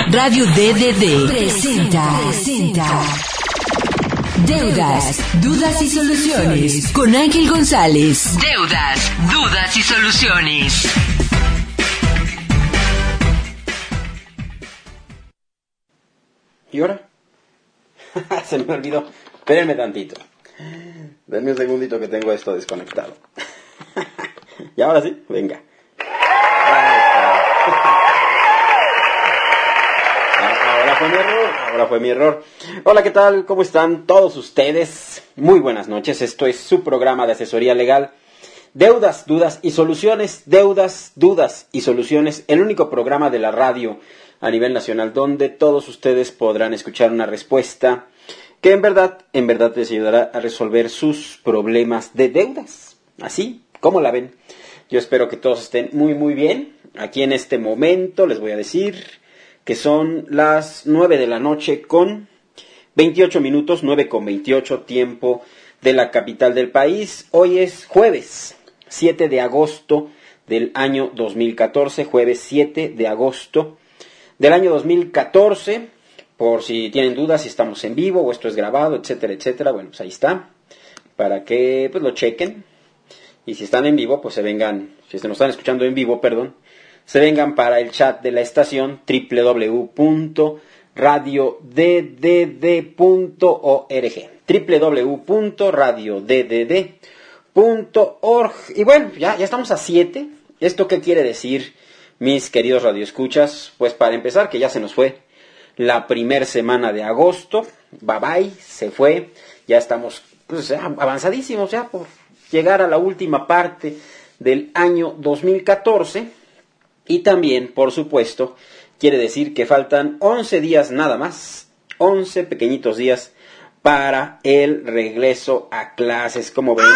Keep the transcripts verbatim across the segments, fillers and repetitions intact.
Radio D D D presenta, presenta Deudas, Dudas y Soluciones con Ángel González. Deudas, Dudas y Soluciones. ¿Y ahora? Se me olvidó. Espérenme tantito. Denme un segundito que tengo esto desconectado. Y ahora sí, venga. Ahora fue mi error, ahora fue mi error. Hola, ¿qué tal? ¿Cómo están todos ustedes? Muy buenas noches, esto es su programa de asesoría legal. Deudas, Dudas y Soluciones. Deudas, Dudas y Soluciones. El único programa de la radio a nivel nacional donde todos ustedes podrán escuchar una respuesta que en verdad, en verdad les ayudará a resolver sus problemas de deudas. Así, ¿cómo la ven? Yo espero que todos estén muy muy bien. Aquí en este momento les voy a decir que son las nueve de la noche con veintiocho minutos, nueve con veintiocho, tiempo de la capital del país. Hoy es jueves, siete de agosto del año dos mil catorce, jueves siete de agosto del año dos mil catorce. Por si tienen dudas si estamos en vivo o esto es grabado, etcétera, etcétera. Bueno, pues ahí está, para que pues lo chequen. Y si están en vivo, pues se vengan, si nos están escuchando en vivo, perdón, se vengan para el chat de la estación doble u doble u doble u punto radio d d d punto org, doble u doble u doble u punto radio d d d punto org. Y bueno, ya, ya estamos a siete. ¿Esto qué quiere decir, mis queridos radioescuchas? Pues para empezar, que ya se nos fue la primer semana de agosto. Bye bye, se fue. Ya estamos pues, ya avanzadísimos ya por llegar a la última parte del año dos mil catorce. Y también, por supuesto, quiere decir que faltan once días nada más, once pequeñitos días para el regreso a clases, como ven.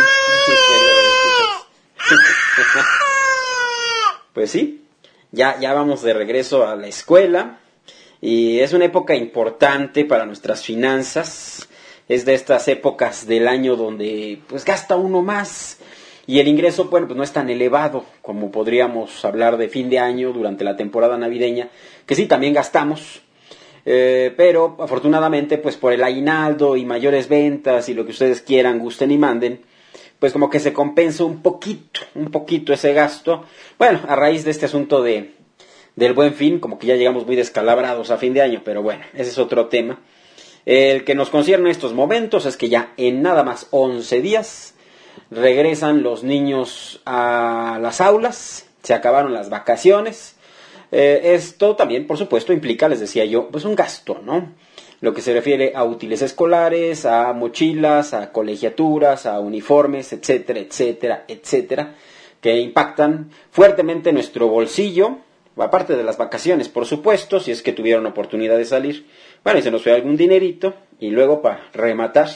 Pues sí, ya, ya vamos de regreso a la escuela y es una época importante para nuestras finanzas. Es de estas épocas del año donde pues gasta uno más. Y el ingreso, bueno, pues no es tan elevado como podríamos hablar de fin de año durante la temporada navideña, que sí, también gastamos, eh, pero afortunadamente, pues por el aguinaldo y mayores ventas y lo que ustedes quieran, gusten y manden, pues como que se compensa un poquito, un poquito ese gasto. Bueno, a raíz de este asunto de del Buen Fin, como que ya llegamos muy descalabrados a fin de año, pero bueno, ese es otro tema. El que nos concierne en estos momentos es que ya en nada más once días regresan los niños a las aulas, se acabaron las vacaciones. Eh, esto también, por supuesto, implica, les decía yo, pues un gasto, ¿no? Lo que se refiere a útiles escolares, a mochilas, a colegiaturas, a uniformes, etcétera, etcétera, etcétera, que impactan fuertemente nuestro bolsillo, aparte de las vacaciones, por supuesto, si es que tuvieron oportunidad de salir. Bueno, y se nos fue algún dinerito, y luego para rematar,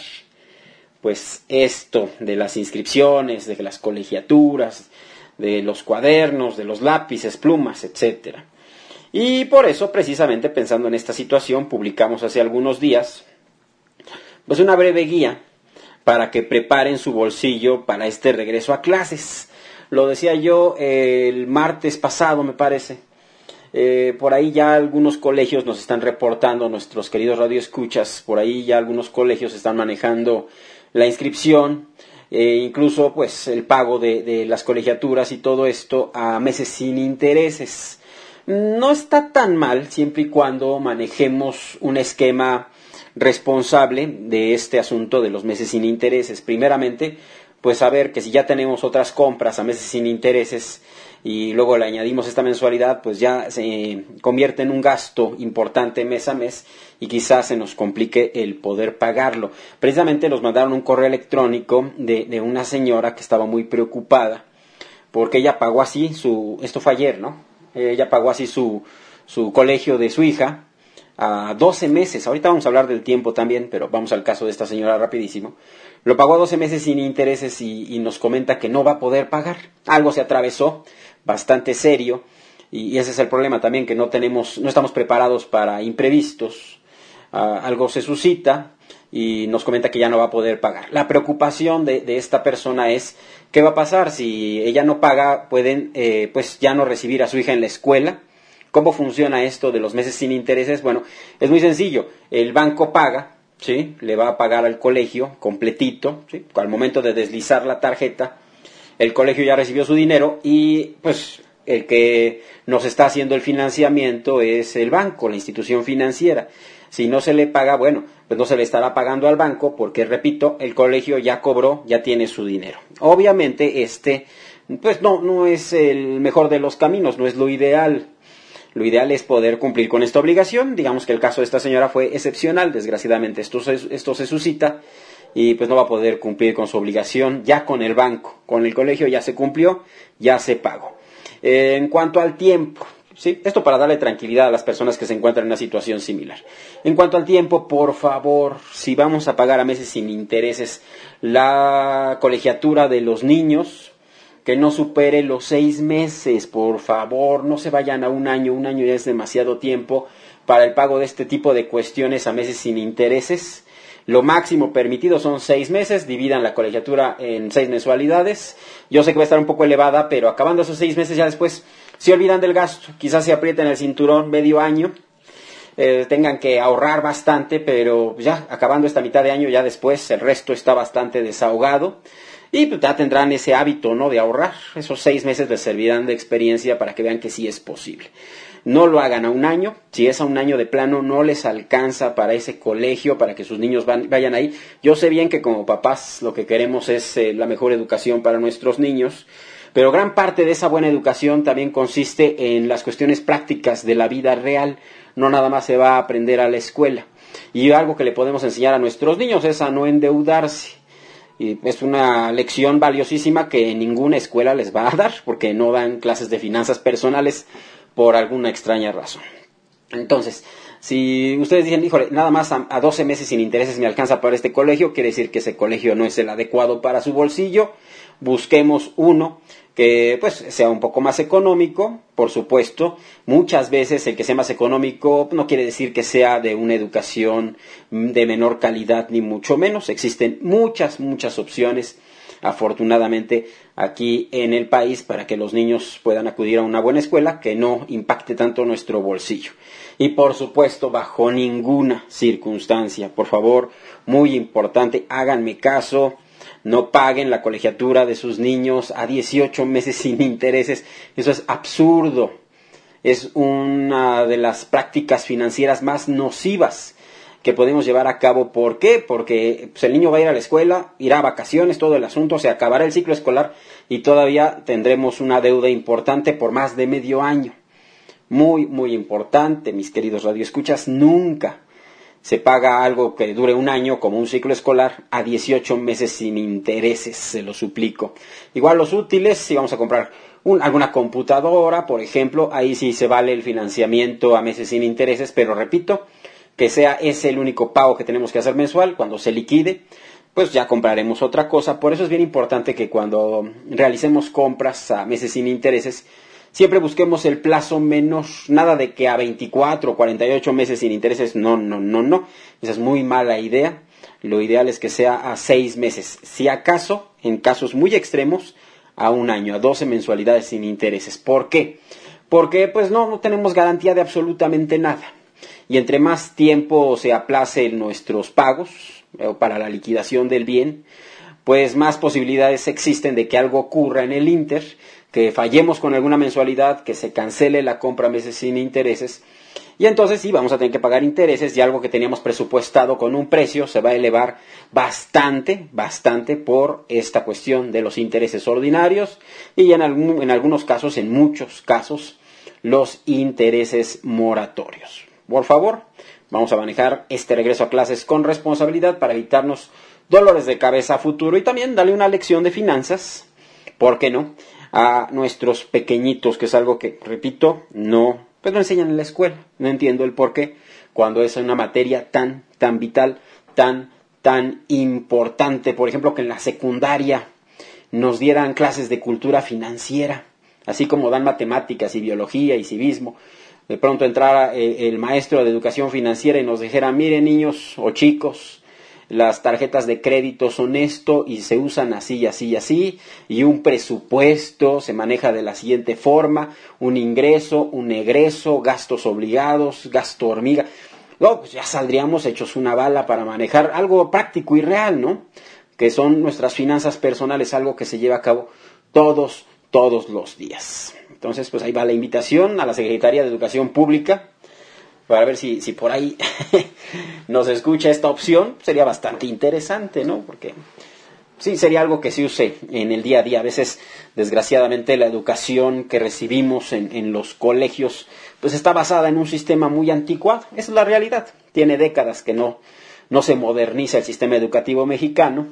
pues esto de las inscripciones, de las colegiaturas, de los cuadernos, de los lápices, plumas, etcétera. Y por eso, precisamente pensando en esta situación, publicamos hace algunos días pues una breve guía para que preparen su bolsillo para este regreso a clases. Lo decía yo eh, el martes pasado, me parece. Eh, por ahí ya algunos colegios nos están reportando, nuestros queridos radioescuchas, por ahí ya algunos colegios están manejando la inscripción, eh, incluso pues el pago de, de las colegiaturas y todo esto a meses sin intereses. No está tan mal siempre y cuando manejemos un esquema responsable de este asunto de los meses sin intereses. Primeramente, pues saber que si ya tenemos otras compras a meses sin intereses y luego le añadimos esta mensualidad, pues ya se convierte en un gasto importante mes a mes y quizás se nos complique el poder pagarlo. Precisamente nos mandaron un correo electrónico de, de una señora que estaba muy preocupada porque ella pagó así su, esto fue ayer, ¿no? Ella pagó así su, su colegio de su hija a doce meses. Ahorita vamos a hablar del tiempo también, pero vamos al caso de esta señora rapidísimo. Lo pagó a doce meses sin intereses y, y nos comenta que no va a poder pagar. Algo se atravesó bastante serio y, y ese es el problema también, que no tenemos, no estamos preparados para imprevistos. Uh, algo se suscita y nos comenta que ya no va a poder pagar. La preocupación de, de esta persona es qué va a pasar si ella no paga, pueden eh, pues ya no recibir a su hija en la escuela ¿Cómo funciona esto de los meses sin intereses? Bueno, es muy sencillo. El banco paga, ¿sí? Le va a pagar al colegio completito, ¿sí? Al momento de deslizar la tarjeta, el colegio ya recibió su dinero y pues el que nos está haciendo el financiamiento es el banco, la institución financiera. Si no se le paga, bueno, pues no se le estará pagando al banco porque, repito, el colegio ya cobró, ya tiene su dinero. Obviamente este, pues no, no es el mejor de los caminos, no es lo ideal. Lo ideal es poder cumplir con esta obligación. Digamos que el caso de esta señora fue excepcional. Desgraciadamente esto se, esto se suscita y pues no va a poder cumplir con su obligación ya con el banco. Con el colegio ya se cumplió, ya se pagó. Eh, en cuanto al tiempo, ¿sí? Esto para darle tranquilidad a las personas que se encuentran en una situación similar. En cuanto al tiempo, por favor, si vamos a pagar a meses sin intereses la colegiatura de los niños, que no supere los seis meses, por favor, no se vayan a un año, un año ya es demasiado tiempo para el pago de este tipo de cuestiones a meses sin intereses. Lo máximo permitido son seis meses, dividan la colegiatura en seis mensualidades. Yo sé que va a estar un poco elevada, pero acabando esos seis meses ya después se olvidan del gasto, quizás se aprieten el cinturón medio año, eh, tengan que ahorrar bastante, pero ya acabando esta mitad de año ya después el resto está bastante desahogado. Y pues ya tendrán ese hábito, ¿no?, de ahorrar. Esos seis meses les servirán de experiencia para que vean que sí es posible. No lo hagan a un año. Si es a un año de plano, no les alcanza para ese colegio, para que sus niños van, vayan ahí. Yo sé bien que como papás lo que queremos es eh, la mejor educación para nuestros niños. Pero gran parte de esa buena educación también consiste en las cuestiones prácticas de la vida real. No nada más se va a aprender a la escuela. Y algo que le podemos enseñar a nuestros niños es a no endeudarse. Y es una lección valiosísima que ninguna escuela les va a dar, porque no dan clases de finanzas personales por alguna extraña razón. Entonces, si ustedes dicen, híjole, nada más a, a doce meses sin intereses me alcanza para este colegio, quiere decir que ese colegio no es el adecuado para su bolsillo. Busquemos uno que pues sea un poco más económico, por supuesto. Muchas veces el que sea más económico no quiere decir que sea de una educación de menor calidad, ni mucho menos. Existen muchas, muchas opciones, afortunadamente, aquí en el país para que los niños puedan acudir a una buena escuela que no impacte tanto nuestro bolsillo. Y por supuesto, bajo ninguna circunstancia, por favor, muy importante, háganme caso. No paguen la colegiatura de sus niños a dieciocho meses sin intereses. Eso es absurdo. Es una de las prácticas financieras más nocivas que podemos llevar a cabo. ¿Por qué? Porque pues, el niño va a ir a la escuela, irá a vacaciones, todo el asunto, se acabará el ciclo escolar y todavía tendremos una deuda importante por más de medio año. Muy, muy importante, mis queridos radioescuchas, nunca se paga algo que dure un año, como un ciclo escolar, a dieciocho meses sin intereses, se lo suplico. Igual los útiles, si vamos a comprar un, alguna computadora, por ejemplo, ahí sí se vale el financiamiento a meses sin intereses, pero repito, que sea ese el único pago que tenemos que hacer mensual. Cuando se liquide, pues ya compraremos otra cosa. Por eso es bien importante que cuando realicemos compras a meses sin intereses, siempre busquemos el plazo menos, nada de que a veinticuatro o cuarenta y ocho meses sin intereses, no, no, no, no. Esa es muy mala idea. Lo ideal es que sea a seis meses. Si acaso, en casos muy extremos, a un año, a doce mensualidades sin intereses. ¿Por qué? Porque pues no, no tenemos garantía de absolutamente nada. Y entre más tiempo se aplacen nuestros pagos eh, para la liquidación del bien, pues más posibilidades existen de que algo ocurra en el ínter, que fallemos con alguna mensualidad, que se cancele la compra a meses sin intereses, y entonces sí, vamos a tener que pagar intereses y algo que teníamos presupuestado con un precio se va a elevar bastante, bastante por esta cuestión de los intereses ordinarios y en, algún, en algunos casos, en muchos casos, los intereses moratorios. Por favor, vamos a manejar este regreso a clases con responsabilidad para evitarnos dolores de cabeza a futuro y también darle una lección de finanzas, ¿por qué no?, a nuestros pequeñitos, que es algo que, repito, no, pues no enseñan en la escuela. No entiendo el por qué, cuando es una materia tan, tan vital, tan, tan importante. Por ejemplo, que en la secundaria nos dieran clases de cultura financiera, así como dan matemáticas y biología y civismo. De pronto entrara el maestro de educación financiera y nos dijera, miren niños o chicos, las tarjetas de crédito son esto y se usan así y así y así, y un presupuesto se maneja de la siguiente forma, un ingreso, un egreso, gastos obligados, gasto hormiga. No, pues ya saldríamos hechos una bala para manejar algo práctico y real, ¿no? Que son nuestras finanzas personales, algo que se lleva a cabo todos, todos los días. Entonces, pues ahí va la invitación a la Secretaría de Educación Pública para ver si, si por ahí nos escucha esta opción. Sería bastante interesante, ¿no? Porque sí, sería algo que se use en el día a día. A veces, desgraciadamente, la educación que recibimos en, en los colegios pues está basada en un sistema muy anticuado. Esa es la realidad. Tiene décadas que no, no se moderniza el sistema educativo mexicano.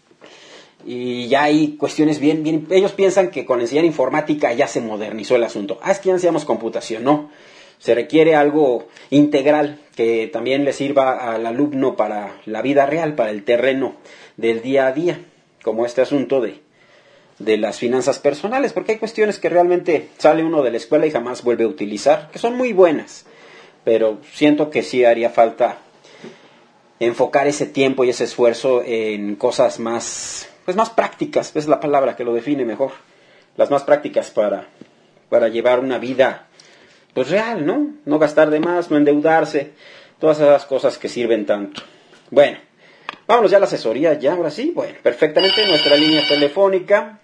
Y ya hay cuestiones bien, bien... Ellos piensan que con enseñar informática ya se modernizó el asunto. Ah, es que ya enseñamos computación. No. Se requiere algo integral que también le sirva al alumno para la vida real, para el terreno del día a día, como este asunto de, de las finanzas personales, porque hay cuestiones que realmente sale uno de la escuela y jamás vuelve a utilizar, que son muy buenas, pero siento que sí haría falta enfocar ese tiempo y ese esfuerzo en cosas más, pues más prácticas, es la palabra que lo define mejor, las más prácticas para, para llevar una vida pues real, ¿no? No gastar de más, no endeudarse, todas esas cosas que sirven tanto. Bueno, vámonos ya a la asesoría, ya, ahora sí, bueno, perfectamente, nuestra línea telefónica,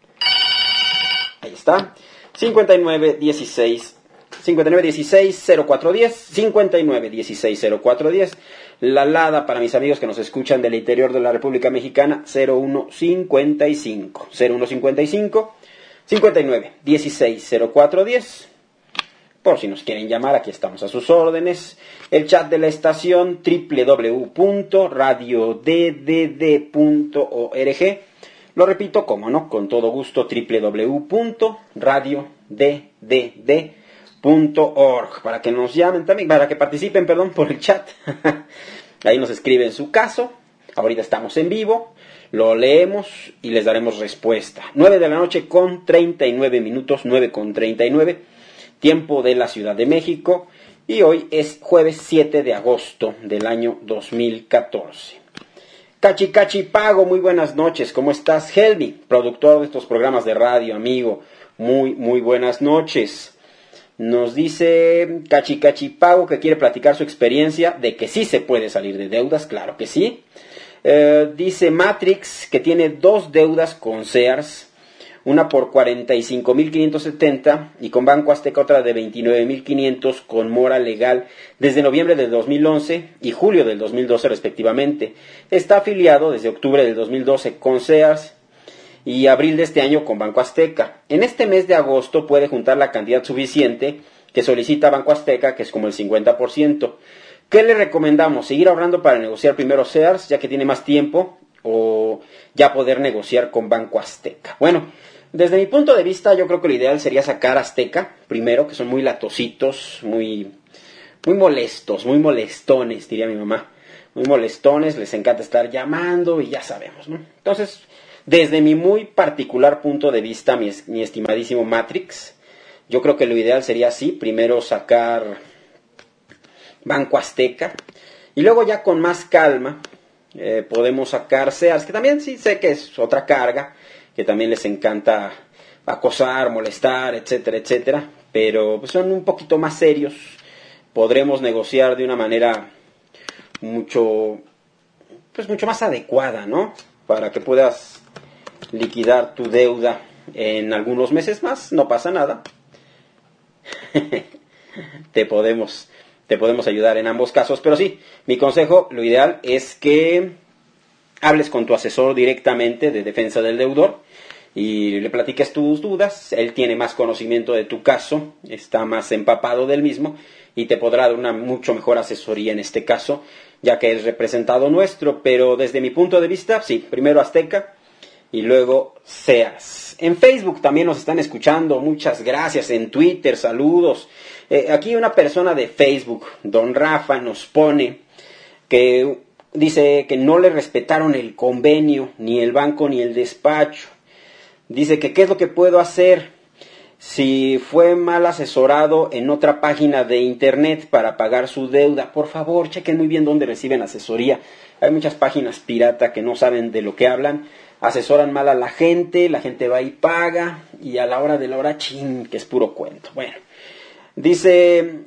ahí está, cincuenta y nueve dieciséis, cincuenta y nueve dieciséis cero cuatro diez, cincuenta y nueve dieciséis cero cuatro diez, la LADA para mis amigos que nos escuchan del interior de la República Mexicana, cero uno cincuenta y cinco, cero uno cincuenta y cinco, cincuenta y nueve dieciséis cero cuatro diez. Por si nos quieren llamar, aquí estamos a sus órdenes. El chat de la estación doble u doble u doble u punto radio d d d punto org. Lo repito, como no, con todo gusto, doble u doble u doble u punto radio d d d punto org. Para que nos llamen también, para que participen, perdón, por el chat. Ahí nos escriben su caso. Ahorita estamos en vivo. Lo leemos y les daremos respuesta. nueve de la noche con treinta y nueve minutos, nueve con treinta y nueve. Tiempo de la Ciudad de México, y hoy es jueves siete de agosto del año dos mil catorce. Cachi Cachi Pago, muy buenas noches, ¿cómo estás? Helmi, productor de estos programas de radio, amigo, muy, muy buenas noches. Nos dice Cachi Cachi Pago que quiere platicar su experiencia de que sí se puede salir de deudas, claro que sí. Eh, dice Matrix que tiene dos deudas con Sears, una por cuarenta y cinco mil quinientos setenta y con Banco Azteca otra de veintinueve mil quinientos con mora legal desde noviembre del dos mil once y julio del dos mil doce respectivamente. Está afiliado desde octubre del dos mil doce con Sears y abril de este año con Banco Azteca. En este mes de agosto puede juntar la cantidad suficiente que solicita Banco Azteca, que es como el cincuenta por ciento. ¿Qué le recomendamos? ¿Seguir ahorrando para negociar primero Sears, ya que tiene más tiempo, o ya poder negociar con Banco Azteca? Bueno, desde mi punto de vista, yo creo que lo ideal sería sacar Azteca primero, que son muy latositos, muy, muy molestos, muy molestones, diría mi mamá. Muy molestones, les encanta estar llamando y ya sabemos, ¿no? Entonces, desde mi muy particular punto de vista, mi, mi estimadísimo Matrix, yo creo que lo ideal sería así, primero sacar Banco Azteca y luego ya con más calma eh, podemos sacar Sears, que también sí sé que es otra carga, que también les encanta acosar, molestar, etcétera, etcétera, pero pues son un poquito más serios, podremos negociar de una manera mucho, pues mucho más adecuada, ¿no? Para que puedas liquidar tu deuda en algunos meses más, no pasa nada. te podemos, te podemos ayudar en ambos casos, pero sí, mi consejo, lo ideal es que hables con tu asesor directamente de defensa del deudor y le platiques tus dudas. Él tiene más conocimiento de tu caso, está más empapado del mismo y te podrá dar una mucho mejor asesoría en este caso, ya que es representado nuestro. Pero desde mi punto de vista, sí, primero Azteca y luego Sears. En Facebook también nos están escuchando, muchas gracias. En Twitter, saludos. Eh, aquí una persona de Facebook, don Rafa, nos pone que dice que no le respetaron el convenio, ni el banco ni el despacho. Dice que qué es lo que puedo hacer. si fue mal asesorado en otra página de internet para pagar su deuda, por favor, chequen muy bien dónde reciben asesoría. Hay muchas páginas pirata que no saben de lo que hablan, asesoran mal a la gente, la gente va y paga, y a la hora de la hora, chin, que es puro cuento. Bueno, dice,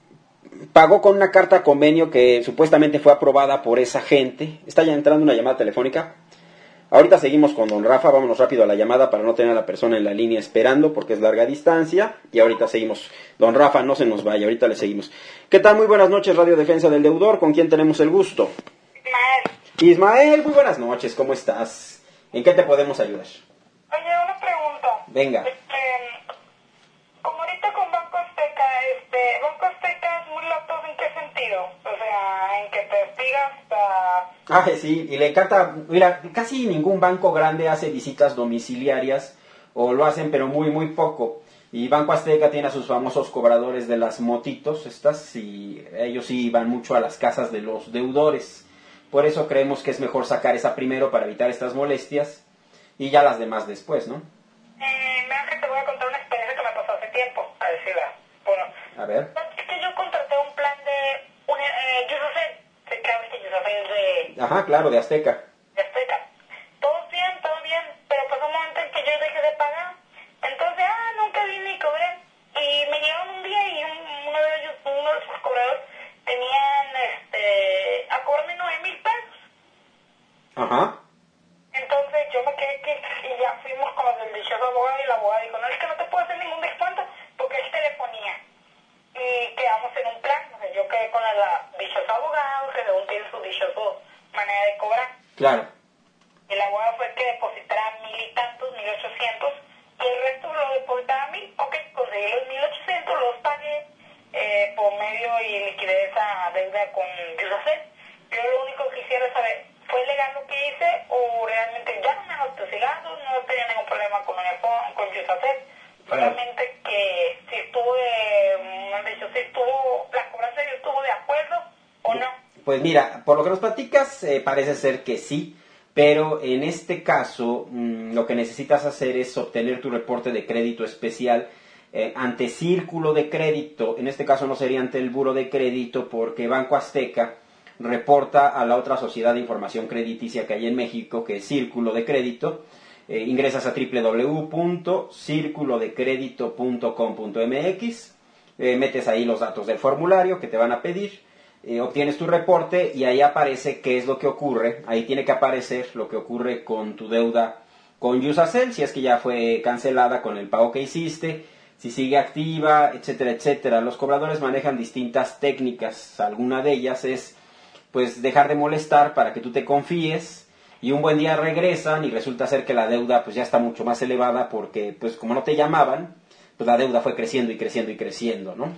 pagó con una carta convenio que supuestamente fue aprobada por esa gente. Está ya entrando una llamada telefónica. Ahorita seguimos con don Rafa, vámonos rápido a la llamada para no tener a la persona en la línea esperando porque es larga distancia. Y ahorita seguimos. Don Rafa, no se nos vaya, ahorita le seguimos. ¿Qué tal? Muy buenas noches, Radio Defensa del Deudor. ¿Con quién tenemos el gusto? Ismael. Ismael, muy buenas noches, ¿cómo estás? ¿En qué te podemos ayudar? Oye, una pregunta. Venga. Este, como ahorita con Banco Azteca, este, Banco Azteca es muy lapso, ¿en qué sentido? O sea, en que te espigas hasta... Ah, sí, y le encanta, mira, casi ningún banco grande hace visitas domiciliarias, o lo hacen pero muy, muy poco. Y Banco Azteca tiene a sus famosos cobradores de las motitos, estas, y ellos sí van mucho a las casas de los deudores. Por eso creemos que es mejor sacar esa primero para evitar estas molestias, y ya las demás después, ¿no? Eh, me que te voy a contar una experiencia que me pasó hace tiempo, a decirla. Bueno, A ver. es que yo contraté un plan de... Un, eh, yo no sé, sé que hablas que yo sé de... Ajá, claro, de Azteca. de Azteca. Todo bien, todo bien, pero pasó un momento en que yo dejé de pagar. Entonces, ah, nunca vi ni cobré. Y me llegaron un día y un, uno de ellos, uno de sus cobradores, tenían, este, a cobrarme nueve mil pesos. Ajá. Entonces yo me quedé que, y ya fuimos con los del dichoso abogado y el abogado dijo, no, es que no te puedo hacer ningún descuento porque es telefonía. Y quedamos en un plan, o sea, yo quedé con el dichoso abogado, que según tiene su dichoso manera de cobrar. Claro. El abogado fue el que depositara mil y tantos, mil ochocientos, y el resto lo depositaba mil. Ok, conseguí los mil ochocientos, los pagué eh, por medio y liquidé esa deuda con Yusacel. Yo lo único que quisiera saber, ¿fue legal lo que hice o realmente ya no me han autosigado? No tenía ningún problema con el fondo, con Yusacel. Solamente que si estuvo de, de hecho, si estuvo, la cobranza yo estuvo de acuerdo o no. Pues mira, por lo que nos platicas, eh, parece ser que sí, pero en este caso mmm, lo que necesitas hacer es obtener tu reporte de crédito especial eh, ante Círculo de Crédito. En este caso no sería ante el Buro de Crédito porque Banco Azteca reporta a la otra sociedad de información crediticia que hay en México, que es Círculo de Crédito. Eh, ingresas a doble u doble u doble u punto círculo de crédito punto com punto m x, eh, metes ahí los datos del formulario que te van a pedir, eh, obtienes tu reporte y ahí aparece qué es lo que ocurre. Ahí tiene que aparecer lo que ocurre con tu deuda con Yusacel, si es que ya fue cancelada con el pago que hiciste, si sigue activa, etcétera, etcétera. Los cobradores manejan distintas técnicas. Alguna de ellas es pues dejar de molestar para que tú te confíes y un buen día regresan y resulta ser que la deuda pues ya está mucho más elevada porque pues como no te llamaban, pues la deuda fue creciendo y creciendo y creciendo, ¿no?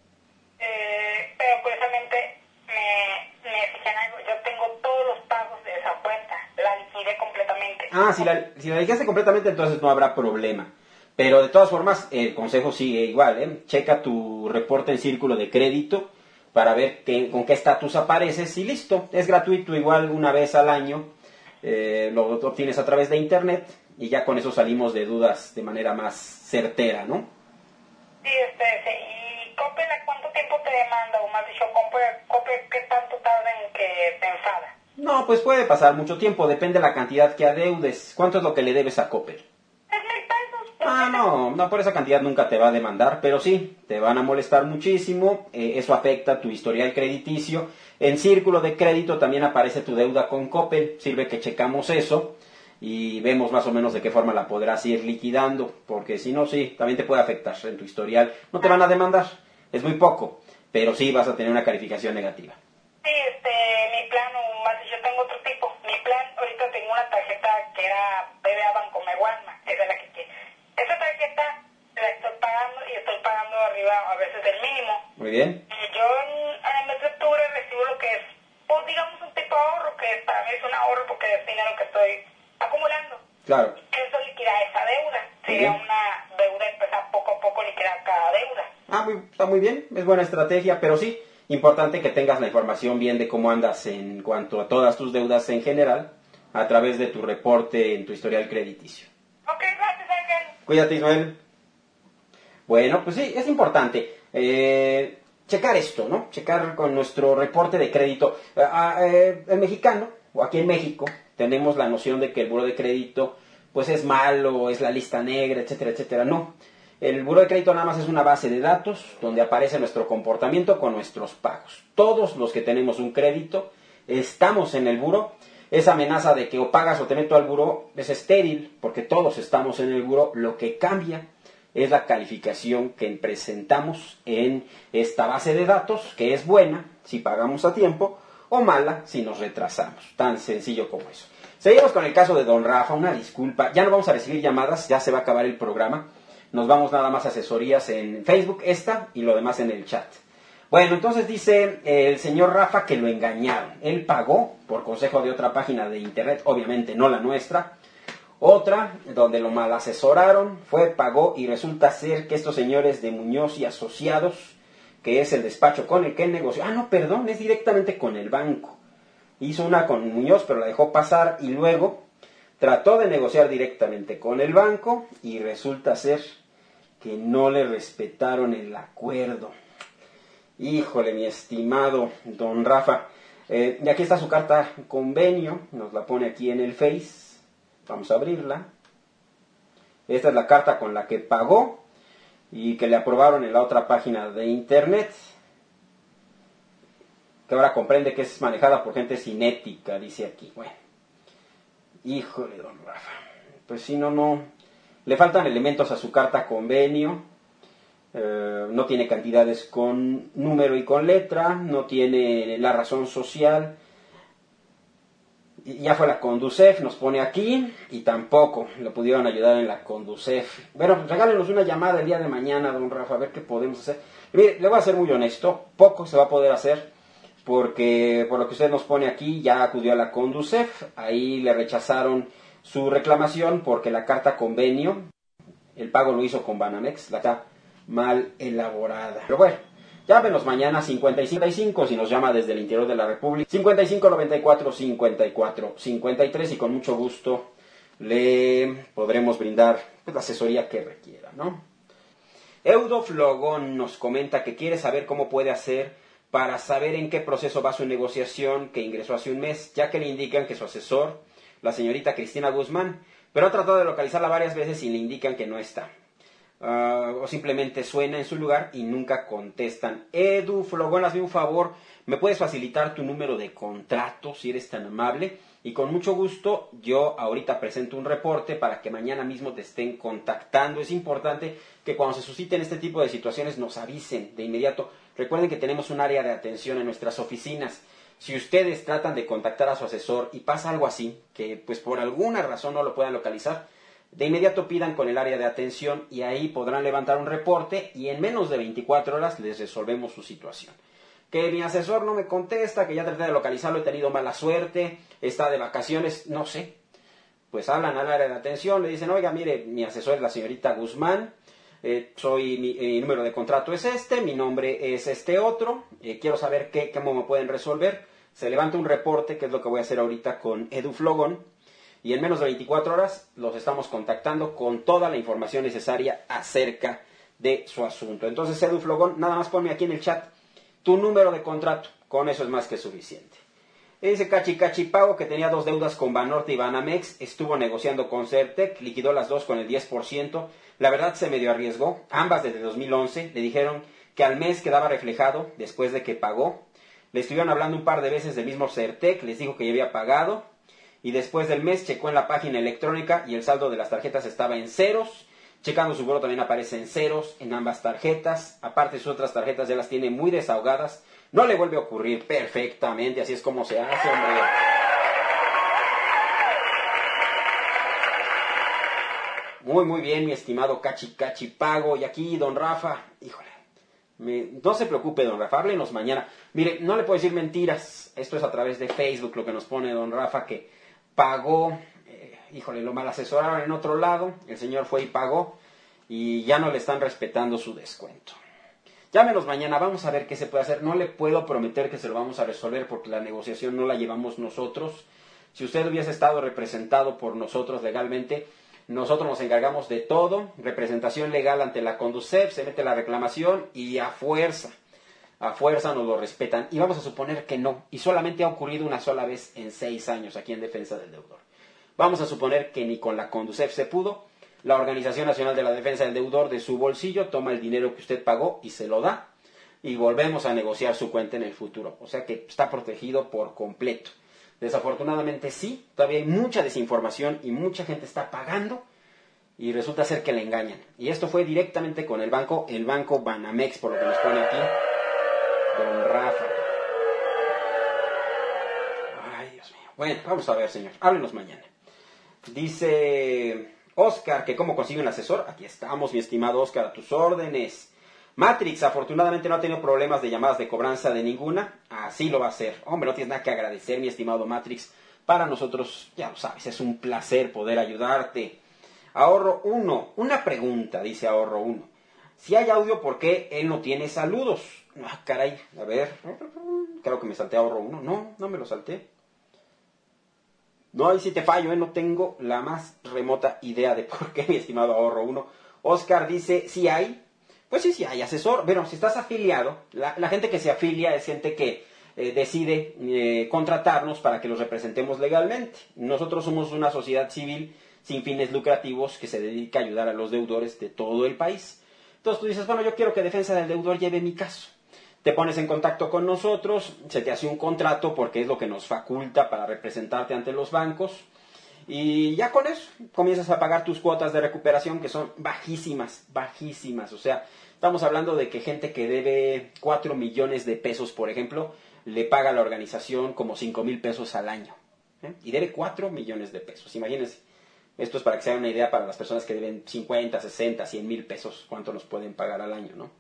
Eh, pero curiosamente me, me fijé en algo, yo tengo todos los pagos de esa cuenta, la liquidé completamente. Ah, si la, si la liquidaste completamente entonces no habrá problema. Pero de todas formas el consejo sigue igual, ¿eh? Checa tu reporte en Círculo de Crédito para ver qué, con qué estatus apareces y listo. Es gratuito, igual una vez al año. Eh, lo obtienes a través de internet y ya con eso salimos de dudas de manera más certera, ¿no? Sí, este, sí. ¿Y Coppel a cuánto tiempo te demanda? O más dicho, Coppel, Coppel ¿qué tanto tarda en que te enfada? No, pues puede pasar mucho tiempo, depende de la cantidad que adeudes. ¿Cuánto es lo que le debes a Coppel? ¿Tres mil pesos? Ah, no, no, por esa cantidad nunca te va a demandar, pero sí, te van a molestar muchísimo, eh, eso afecta tu historial crediticio. En Círculo de Crédito también aparece tu deuda con Coppel, sirve que checamos eso y vemos más o menos de qué forma la podrás ir liquidando, porque si no, sí, también te puede afectar en tu historial. No te van a demandar, es muy poco, pero sí vas a tener una calificación negativa. Sí, este, mi plan, o más yo tengo otro tipo. Mi plan, ahorita tengo una tarjeta que era B B A Bancomer Walma, esa es la que quiero. Esa tarjeta la estoy pagando y estoy pagando arriba a veces del mínimo. Muy bien. Y yo en, en el mes de octubre recibo lo que es, pues digamos un tipo de ahorro, que para mí es un ahorro porque es dinero que estoy acumulando. Claro. Eso liquida esa deuda. Sería una deuda empezar poco a poco liquidar cada deuda. Ah, muy, está muy bien, es buena estrategia, pero sí, importante que tengas la información bien de cómo andas en cuanto a todas tus deudas en general a través de tu reporte en tu historial crediticio. Ok, gracias, Ángel. Cuídate, Ismael. Bueno, pues sí, es importante eh, checar esto, ¿no? Checar con nuestro reporte de crédito. Eh, eh, el mexicano, o aquí en México, tenemos la noción de que el buro de crédito pues es malo, es la lista negra, etcétera, etcétera. No, el buro de crédito nada más es una base de datos donde aparece nuestro comportamiento con nuestros pagos. Todos los que tenemos un crédito estamos en el buro. Esa amenaza de que o pagas o te meto al buro es estéril, porque todos estamos en el buro. Lo que cambia es la calificación que presentamos en esta base de datos, que es buena si pagamos a tiempo, o mala si nos retrasamos. Tan sencillo como eso. Seguimos con el caso de don Rafa. Una disculpa, ya no vamos a recibir llamadas, ya se va a acabar el programa. Nos vamos nada más a asesorías en Facebook, esta, y lo demás en el chat. Bueno, entonces dice el señor Rafa que lo engañaron. Él pagó por consejo de otra página de internet, obviamente no la nuestra. Otra, donde lo mal asesoraron, fue, pagó y resulta ser que estos señores de Muñoz y Asociados, que es el despacho con el que él negoció, ah no, perdón, es directamente con el banco. Hizo una con Muñoz, pero la dejó pasar y luego trató de negociar directamente con el banco y resulta ser que no le respetaron el acuerdo. Híjole, mi estimado don Rafa, eh, y aquí está su carta convenio, nos la pone aquí en el Face. Vamos a abrirla. Esta es la carta con la que pagó y que le aprobaron en la otra página de internet, que ahora comprende que es manejada por gente sin ética, dice aquí. Bueno, híjole, don Rafa, pues si no, no, le faltan elementos a su carta convenio. Eh, no tiene cantidades con número y con letra, no tiene la razón social. Ya fue la Conducef, nos pone aquí, y tampoco lo pudieron ayudar en la Conducef. Bueno, pues regálenos una llamada el día de mañana, don Rafa, a ver qué podemos hacer. Y mire, le voy a ser muy honesto, poco se va a poder hacer, porque por lo que usted nos pone aquí, ya acudió a la Conducef, ahí le rechazaron su reclamación porque la carta convenio, el pago lo hizo con Banamex, la está mal elaborada. Pero bueno, llámenos mañana cincuenta y cinco si nos llama desde el interior de la República, cincuenta y cinco noventa y cuatro cincuenta y cuatro cincuenta y tres, y con mucho gusto le podremos brindar pues, la asesoría que requiera, ¿no? Eudoflogón nos comenta que quiere saber cómo puede hacer para saber en qué proceso va su negociación que ingresó hace un mes, ya que le indican que su asesor, la señorita Cristina Guzmán, pero ha tratado de localizarla varias veces y le indican que no está. Uh, o simplemente suena en su lugar y nunca contestan. Edu Flogón, hazme un favor, ¿me puedes facilitar tu número de contrato si eres tan amable? Y con mucho gusto yo ahorita presento un reporte para que mañana mismo te estén contactando. Es importante que cuando se susciten este tipo de situaciones nos avisen de inmediato. Recuerden que tenemos un área de atención en nuestras oficinas. Si ustedes tratan de contactar a su asesor y pasa algo así, que pues por alguna razón no lo puedan localizar, de inmediato pidan con el área de atención y ahí podrán levantar un reporte y en menos de veinticuatro horas les resolvemos su situación. Que mi asesor no me contesta, que ya traté de localizarlo, he tenido mala suerte, está de vacaciones, no sé. Pues hablan al área de atención, le dicen, oiga, mire, mi asesor es la señorita Guzmán, eh, soy mi eh, número de contrato es este, mi nombre es este otro, eh, quiero saber qué, cómo me pueden resolver. Se levanta un reporte, que es lo que voy a hacer ahorita con Edu Flogón, y en menos de veinticuatro horas los estamos contactando con toda la información necesaria acerca de su asunto. Entonces, Edu Flogón, nada más ponme aquí en el chat tu número de contrato. Con eso es más que suficiente. Y dice Cachi Cachi Pago que tenía dos deudas con Banorte y Banamex. Estuvo negociando con Certec, liquidó las dos con el diez por ciento. La verdad se medio arriesgó. Ambas desde dos mil once. Le dijeron que al mes quedaba reflejado después de que pagó. Le estuvieron hablando un par de veces del mismo Certec. Les dijo que ya había pagado. Y después del mes checó en la página electrónica y el saldo de las tarjetas estaba en ceros. Checando su buro también aparece en ceros en ambas tarjetas. Aparte sus otras tarjetas ya las tiene muy desahogadas. No le vuelve a ocurrir perfectamente. Así es como se hace, hombre. Muy, muy bien, mi estimado Cachi Cachi Pago. Y aquí, don Rafa, híjole. Me, no se preocupe, don Rafa, háblenos mañana. Mire, no le puedo decir mentiras. Esto es a través de Facebook lo que nos pone don Rafa, que pagó, eh, híjole, lo mal asesoraron en otro lado, el señor fue y pagó, y ya no le están respetando su descuento. Llámenos mañana, vamos a ver qué se puede hacer. No le puedo prometer que se lo vamos a resolver porque la negociación no la llevamos nosotros. Si usted hubiese estado representado por nosotros legalmente, Nosotros nos encargamos de todo, representación legal ante la Conducef, se mete la reclamación y a fuerza, a fuerza nos lo respetan. Y vamos a suponer que no, y solamente ha ocurrido una sola vez en seis años aquí en defensa del deudor. Vamos a suponer que ni con la Conducef se pudo, la Organización Nacional de la Defensa del Deudor de su bolsillo toma el dinero que usted pagó y se lo da, y volvemos a negociar su cuenta en el futuro. O sea que está protegido por completo. Desafortunadamente sí, todavía hay mucha desinformación y mucha gente está pagando y resulta ser que le engañan. Y esto fue directamente con el banco, el banco Banamex, por lo que nos pone aquí don Rafa. Ay, Dios mío. Bueno, vamos a ver, señor. Háblenos mañana. Dice Oscar que cómo consigue un asesor. Aquí estamos, mi estimado Oscar, a tus órdenes. Matrix, afortunadamente no ha tenido problemas de llamadas de cobranza de ninguna. Así lo va a hacer. Hombre, no tienes nada que agradecer, mi estimado Matrix. Para nosotros, ya lo sabes, es un placer poder ayudarte. Ahorro uno. Una pregunta, dice Ahorro uno. Si hay audio, ¿por qué él no tiene saludos? Ah, caray, a ver. Creo que me salté Ahorro uno. No, no me lo salté. No, ahí sí te fallo, ¿eh? No tengo la más remota idea de por qué, mi estimado Ahorro uno. Oscar dice, sí hay. Pues sí, sí hay asesor. Bueno, si estás afiliado, la, la gente que se afilia es gente que eh, decide eh, contratarnos para que los representemos legalmente. Nosotros somos una sociedad civil sin fines lucrativos que se dedica a ayudar a los deudores de todo el país. Entonces tú dices, bueno, yo quiero que Defensa del Deudor lleve mi caso. Te pones en contacto con nosotros, se te hace un contrato porque es lo que nos faculta para representarte ante los bancos. Y ya con eso comienzas a pagar tus cuotas de recuperación que son bajísimas, bajísimas. O sea, estamos hablando de que gente que debe cuatro millones de pesos, por ejemplo, le paga a la organización como cinco mil pesos al año. ¿eh? Y debe cuatro millones de pesos. Imagínense, esto es para que se hagan una idea para las personas que deben cincuenta, sesenta, cien mil pesos, cuánto nos pueden pagar al año, ¿no?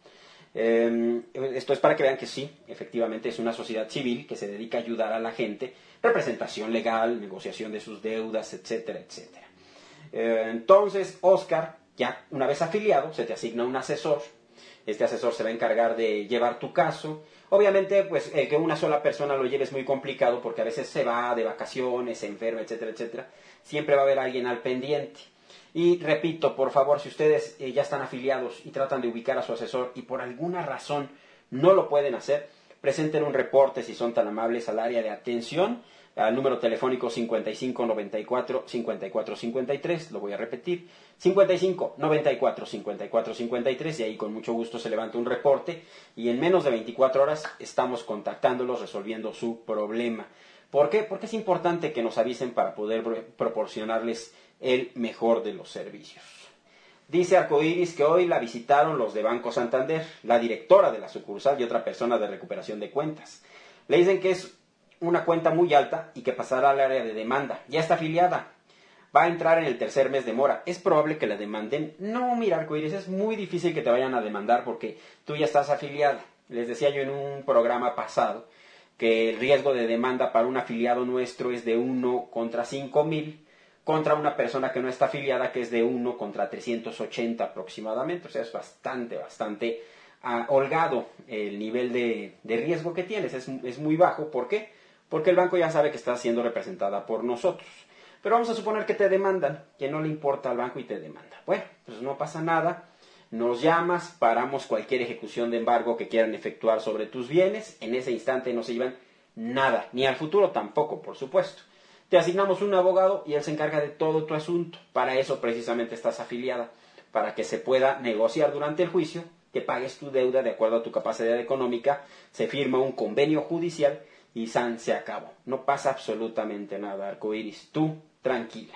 Eh, esto es para que vean que sí, efectivamente es una sociedad civil que se dedica a ayudar a la gente, representación legal, negociación de sus deudas, etcétera, etcétera. Eh, entonces, Oscar, ya una vez afiliado, se te asigna un asesor. Este asesor se va a encargar de llevar tu caso. Obviamente, pues eh, que una sola persona lo lleve es muy complicado porque a veces se va de vacaciones, se enferma, etcétera, etcétera. Siempre va a haber alguien al pendiente. Y repito, por favor, si ustedes eh, ya están afiliados y tratan de ubicar a su asesor y por alguna razón no lo pueden hacer, presenten un reporte, si son tan amables, al área de atención, al número telefónico cincuenta y cinco noventa y cuatro cincuenta y cuatro cincuenta y tres, lo voy a repetir, cincuenta y cinco noventa y cuatro cincuenta y cuatro cincuenta y tres, y ahí con mucho gusto se levanta un reporte y en menos de veinticuatro horas estamos contactándolos, resolviendo su problema. ¿Por qué? Porque es importante que nos avisen para poder proporcionarles el mejor de los servicios. Dice Arcoiris que hoy la visitaron los de Banco Santander, la directora de la sucursal y otra persona de recuperación de cuentas. Le dicen que es una cuenta muy alta y que pasará al área de demanda. Ya está afiliada. Va a entrar en el tercer mes de mora. ¿Es probable que la demanden? No, mira, Arcoiris, es muy difícil que te vayan a demandar porque tú ya estás afiliada. Les decía yo en un programa pasado que el riesgo de demanda para un afiliado nuestro es de uno contra cinco mil, contra una persona que no está afiliada que es de uno contra trescientos ochenta aproximadamente. O sea, es bastante, bastante uh, holgado el nivel de, de riesgo que tienes. Es, es muy bajo. ¿Por qué? Porque el banco ya sabe que está siendo representada por nosotros. Pero vamos a suponer que te demandan, que no le importa al banco y te demanda. Bueno, pues no pasa nada. Nos llamas, paramos cualquier ejecución de embargo que quieran efectuar sobre tus bienes. En ese instante no se llevan nada, ni al futuro tampoco, por supuesto. Te asignamos un abogado y él se encarga de todo tu asunto. Para eso precisamente estás afiliada, para que se pueda negociar durante el juicio, que pagues tu deuda de acuerdo a tu capacidad económica, se firma un convenio judicial y san se acabó. No pasa absolutamente nada, Arcoiris. Tú, tranquila.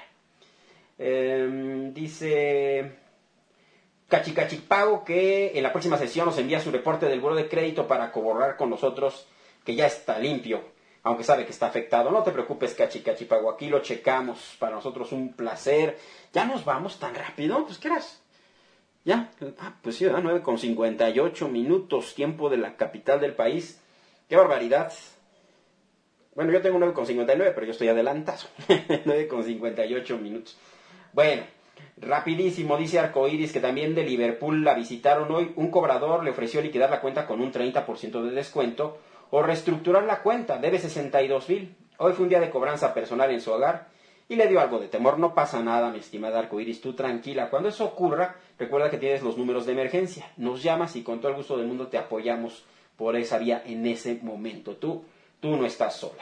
Eh, dice Cachicachipago que en la próxima sesión nos envía su reporte del buró de crédito para corroborar con nosotros que ya está limpio, aunque sabe que está afectado. No te preocupes, Cachicachipago, aquí lo checamos. Para nosotros un placer. ¿Ya nos vamos tan rápido? Pues, ¿qué eras? ¿Ya? Ah, pues sí, ¿verdad? nueve con cincuenta y ocho minutos, tiempo de la capital del país. ¡Qué barbaridad! Bueno, yo tengo nueve con cincuenta y nueve, pero yo estoy adelantado. nueve con cincuenta y ocho minutos. Bueno, rapidísimo, dice Arcoiris que también de Liverpool la visitaron hoy. Un cobrador le ofreció liquidar la cuenta con un treinta por ciento de descuento o reestructurar la cuenta, debe sesenta y dos mil. Hoy fue un día de cobranza personal en su hogar y le dio algo de temor. No pasa nada, mi estimada Arcoiris, tú tranquila. Cuando eso ocurra, recuerda que tienes los números de emergencia. Nos llamas y con todo el gusto del mundo te apoyamos por esa vía en ese momento. Tú, tú no estás sola.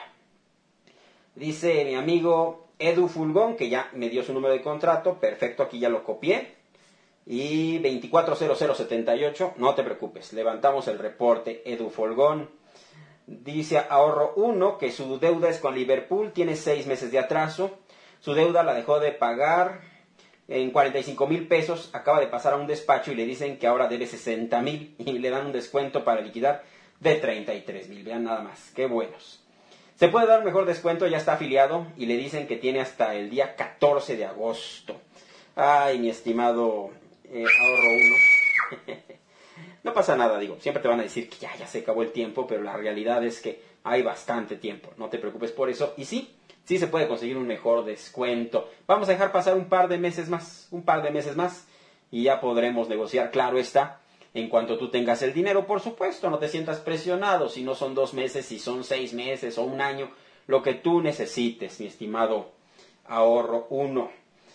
Dice mi amigo Edu Fulgón, que ya me dio su número de contrato. Perfecto, aquí ya lo copié. Y veinticuatro cero cero setenta y ocho, no te preocupes, levantamos el reporte, Edu Fulgón. Dice Ahorro uno que su deuda es con Liverpool, tiene seis meses de atraso. Su deuda la dejó de pagar en cuarenta y cinco mil pesos, acaba de pasar a un despacho y le dicen que ahora debe sesenta mil y le dan un descuento para liquidar de treinta y tres mil. Vean nada más, qué buenos. Se puede dar mejor descuento, ya está afiliado y le dicen que tiene hasta el día catorce de agosto. Ay, mi estimado eh, Ahorro uno. No pasa nada, digo, siempre te van a decir que ya, ya se acabó el tiempo, pero la realidad es que hay bastante tiempo, no te preocupes por eso. Y sí, sí se puede conseguir un mejor descuento. Vamos a dejar pasar un par de meses más, un par de meses más, y ya podremos negociar, claro está, en cuanto tú tengas el dinero, por supuesto, no te sientas presionado, si no son dos meses, si son seis meses o un año, lo que tú necesites, mi estimado Ahorro uno.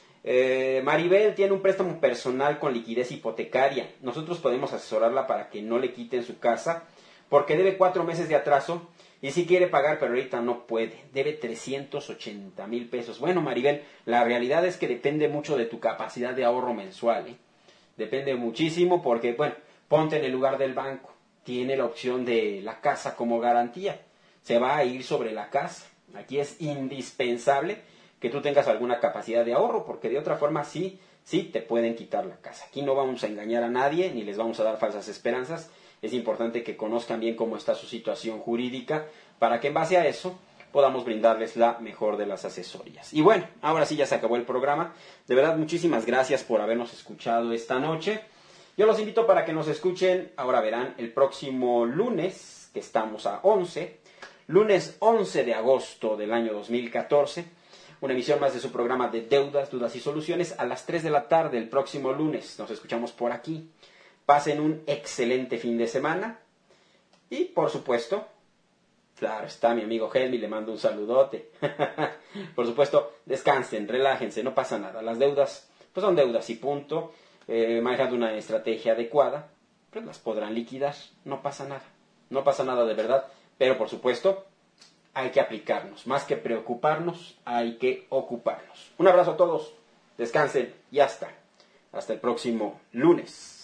Eh, Maribel tiene un préstamo personal con liquidez hipotecaria. Nosotros podemos asesorarla para que no le quiten su casa, porque debe cuatro meses de atraso y sí quiere pagar, pero ahorita no puede. Debe trescientos ochenta mil pesos. Bueno, Maribel, la realidad es que depende mucho de tu capacidad de ahorro mensual, ¿eh? Depende muchísimo porque, bueno, ponte en el lugar del banco. Tiene la opción de la casa como garantía. Se va a ir sobre la casa. Aquí es indispensable que tú tengas alguna capacidad de ahorro, porque de otra forma sí, sí te pueden quitar la casa. Aquí no vamos a engañar a nadie, ni les vamos a dar falsas esperanzas. Es importante que conozcan bien cómo está su situación jurídica, para que en base a eso podamos brindarles la mejor de las asesorías. Y bueno, ahora sí ya se acabó el programa. De verdad, muchísimas gracias por habernos escuchado esta noche. Yo los invito para que nos escuchen, ahora verán, el próximo lunes, que estamos a once, lunes once de agosto del año dos mil catorce, una emisión más de su programa de Deudas, Dudas y Soluciones a las tres de la tarde el próximo lunes. Nos escuchamos por aquí. Pasen un excelente fin de semana. Y, por supuesto, claro está mi amigo Helmi, le mando un saludote. Por supuesto, descansen, relájense, no pasa nada. Las deudas, pues son deudas y punto. Eh, manejando una estrategia adecuada, pues las podrán liquidar. No pasa nada. No pasa nada de verdad. Pero, por supuesto, hay que aplicarnos. Más que preocuparnos, hay que ocuparnos. Un abrazo a todos. Descansen y hasta. Hasta el próximo lunes.